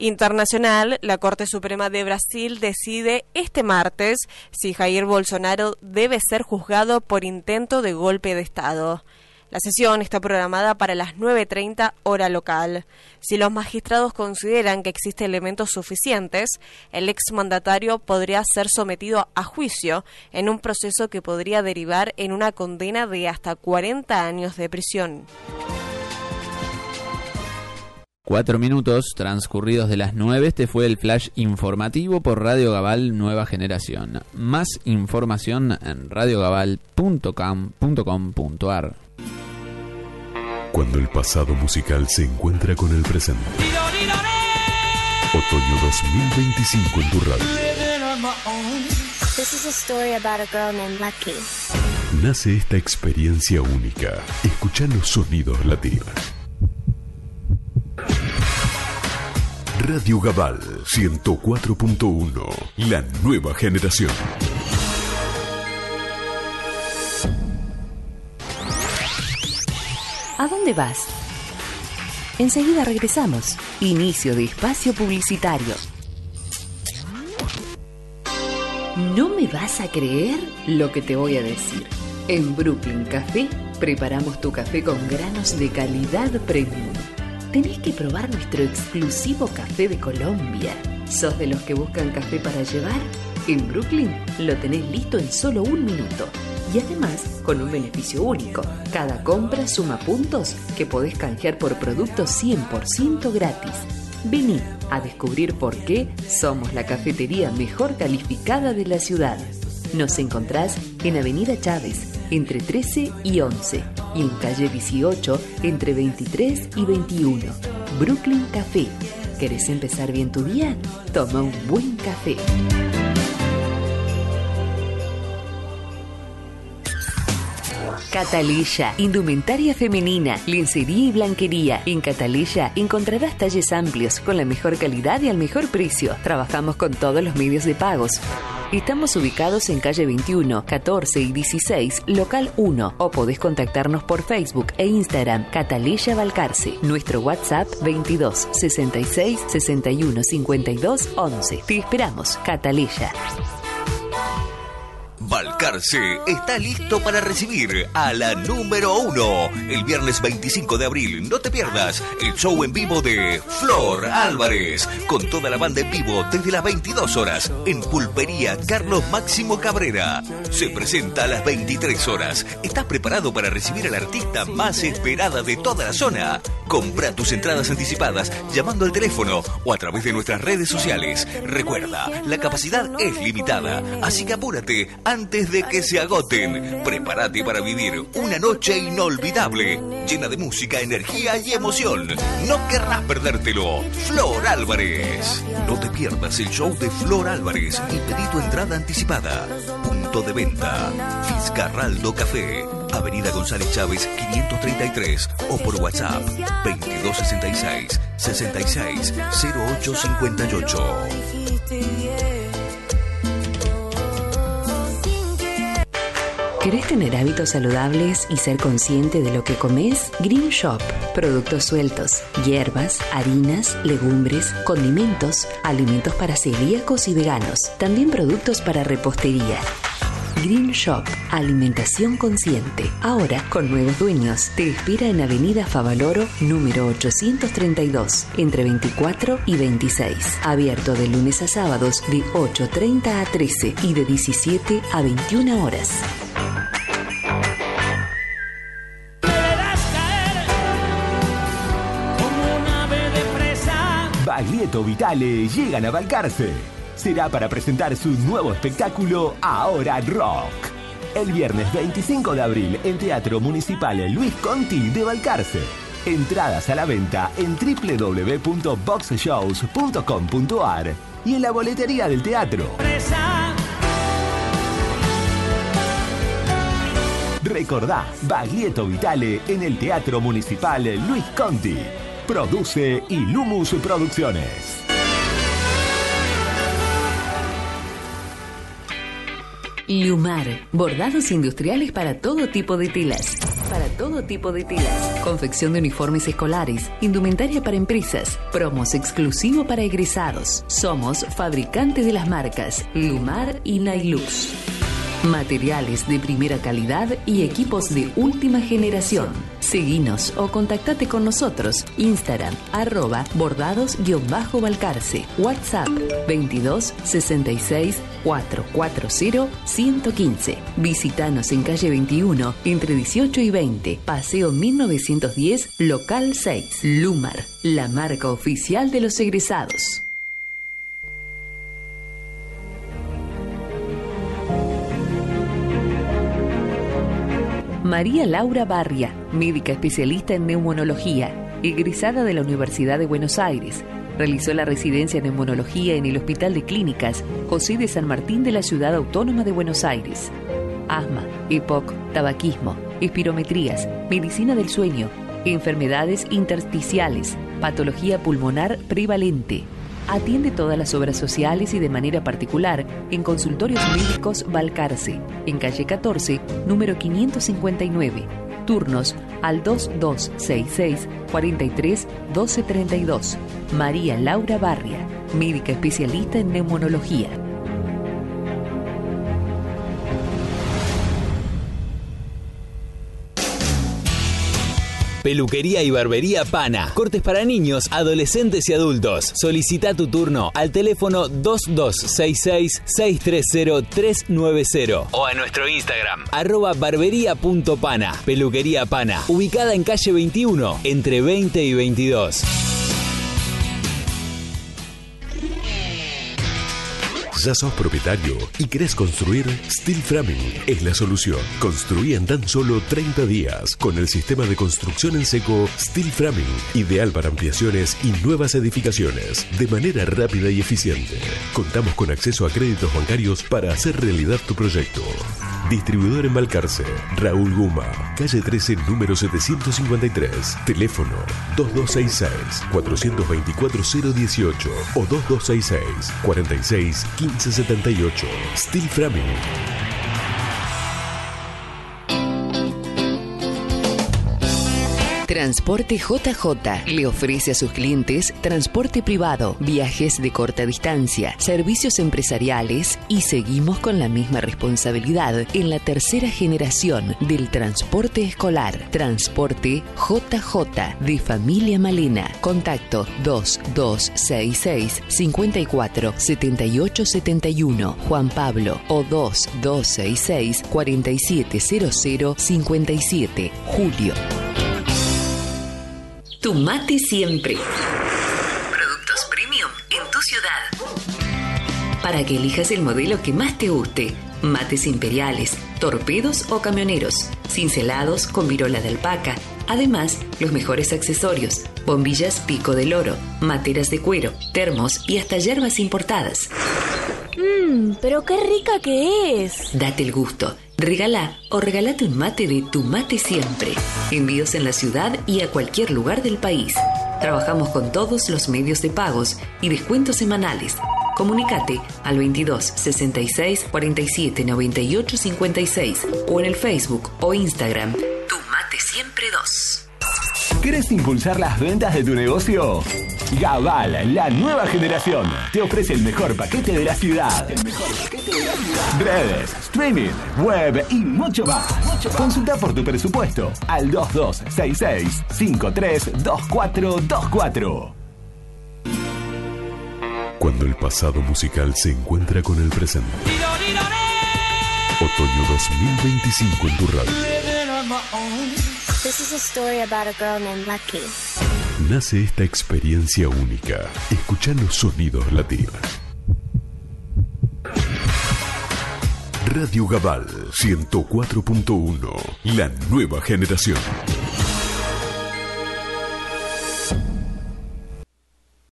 Internacional, la Corte Suprema de Brasil decide este martes si Jair Bolsonaro debe ser juzgado por intento de golpe de Estado. La sesión está programada para las 9:30 hora local. Si los magistrados consideran que existen elementos suficientes, el exmandatario podría ser sometido a juicio en un proceso que podría derivar en una condena de hasta 40 años de prisión. 4 minutos transcurridos de las 9, este fue el flash informativo por Radio Gabal Nueva Generación. Más información en radiogabal.com.ar. Cuando el pasado musical se encuentra con el presente. Otoño 2025 en tu radio. This is a story about a girl named Lucky. Nace esta experiencia única. Escucha los sonidos latir. Radio Gabal 104.1, la nueva generación. ¿A dónde vas? Enseguida regresamos. Inicio de espacio publicitario. ¿No me vas a creer lo que te voy a decir? En Brooklyn Café preparamos tu café con granos de calidad premium. Tenés que probar nuestro exclusivo café de Colombia. ¿Sos de los que buscan café para llevar? En Brooklyn lo tenés listo en solo 1 minuto. Y además, con un beneficio único. Cada compra suma puntos que podés canjear por productos 100% gratis. Vení a descubrir por qué somos la cafetería mejor calificada de la ciudad. Nos encontrás en Avenida Chávez, entre 13 y 11. Y en calle 18, entre 23 y 21. Brooklyn Café. ¿Querés empezar bien tu día? Toma un buen café. Catalilla, indumentaria femenina, lencería y blanquería. En Catalilla encontrarás talles amplios, con la mejor calidad y al mejor precio. Trabajamos con todos los medios de pagos. Estamos ubicados en calle 21, 14 y 16, local 1. O podés contactarnos por Facebook e Instagram, Catalilla Balcarce. Nuestro WhatsApp 22 66 61 52 11. Te esperamos, Catalilla. Balcarce está listo para recibir a la número 1. El viernes 25 de abril, no te pierdas el show en vivo de Flor Álvarez, con toda la banda en vivo desde las 22 horas en Pulpería Carlos Máximo Cabrera. Se presenta a las 23 horas. ¿Estás preparado para recibir a la artista más esperada de toda la zona? Compra tus entradas anticipadas llamando al teléfono o a través de nuestras redes sociales. Recuerda, la capacidad es limitada, así que apúrate antes de que se agoten. Prepárate para vivir una noche inolvidable, llena de música, energía y emoción. No querrás perdértelo. Flor Álvarez. No te pierdas el show de Flor Álvarez y pedí tu entrada anticipada. Punto de venta: Fitzcarraldo Café, Avenida González Chávez 533, o por WhatsApp 2266 66 0858. ¿Querés tener hábitos saludables y ser consciente de lo que comes? Green Shop. Productos sueltos, hierbas, harinas, legumbres, condimentos, alimentos para celíacos y veganos. También productos para repostería. Green Shop. Alimentación consciente. Ahora con nuevos dueños. Te espera en Avenida Favaloro, número 832, entre 24 y 26. Abierto de lunes a sábados de 8:30 a 13 y de 17 a 21 horas. Baglietto Vitale llegan a Balcarce. Será para presentar su nuevo espectáculo Ahora Rock. El viernes 25 de abril en Teatro Municipal Luis Conti de Balcarce. Entradas a la venta en www.boxshows.com.ar y en la boletería del teatro. Recordá, Baglietto Vitale en el Teatro Municipal Luis Conti. Produce Ilumus Producciones. Liumar, bordados industriales para todo tipo de telas. Para todo tipo de telas. Confección de uniformes escolares, indumentaria para empresas, promos exclusivo para egresados. Somos fabricante de las marcas Lumar y Nailux. Materiales de primera calidad y equipos de última generación. Seguinos o contactate con nosotros. Instagram, @bordados_Balcarce. WhatsApp, 22 66 440 115. Visítanos en calle 21, entre 18 y 20. Paseo 1910, local 6. Lumar, la marca oficial de los egresados. María Laura Barria, médica especialista en neumonología, egresada de la Universidad de Buenos Aires. Realizó la residencia en neumonología en el Hospital de Clínicas José de San Martín de la Ciudad Autónoma de Buenos Aires. Asma, EPOC, tabaquismo, espirometrías, medicina del sueño, enfermedades intersticiales, patología pulmonar prevalente. Atiende todas las obras sociales y de manera particular en Consultorios Médicos Balcarce, en calle 14, número 559. Turnos al 2266 43 1232. María Laura Barria, médica especialista en neumonología. Peluquería y barbería Pana. Cortes para niños, adolescentes y adultos. Solicita tu turno al teléfono 2266-630-390 o a nuestro Instagram, @barbería.pana. Peluquería Pana, ubicada en calle 21, entre 20 y 22. ¿Ya sos propietario y querés construir? Steel Framing es la solución. Construí en tan solo 30 días con el sistema de construcción en seco Steel Framing, ideal para ampliaciones y nuevas edificaciones, de manera rápida y eficiente. Contamos con acceso a créditos bancarios para hacer realidad tu proyecto. Distribuidor en Balcarce, Raúl Guma, calle 13, número 753. Teléfono 2266-424-018 o 2266-46-1578. Steel Framing. Transporte JJ le ofrece a sus clientes transporte privado, viajes de corta distancia, servicios empresariales y seguimos con la misma responsabilidad en la tercera generación del transporte escolar. Transporte JJ de Familia Malena. Contacto 2266 54 78 71 Juan Pablo o 2266 4700 57 Julio. Tu mate siempre. Productos premium en tu ciudad. Para que elijas el modelo que más te guste. Mates imperiales, torpedos o camioneros, cincelados con virola de alpaca. Además, los mejores accesorios, bombillas Pico del Oro, materas de cuero, termos y hasta hierbas importadas. Pero qué rica que es. Date el gusto. Regala o regalate un mate de Tu Mate Siempre. Envíos en la ciudad y a cualquier lugar del país. Trabajamos con todos los medios de pagos y descuentos semanales. Comunicate al 22 66 47 98 56 o en el Facebook o Instagram Tu Mate Siempre 2. ¿Querés impulsar las ventas de tu negocio? Gabal, la nueva generación, te ofrece el mejor paquete de la ciudad. Redes, streaming, web y mucho más. Consulta por tu presupuesto al 2266-532424. Cuando el pasado musical se encuentra con el presente. Otoño 2025 en tu radio. This is a story about a girl named Lucky. Nace esta experiencia única. Escucha los sonidos latir. Radio Gabal 104.1. La nueva generación.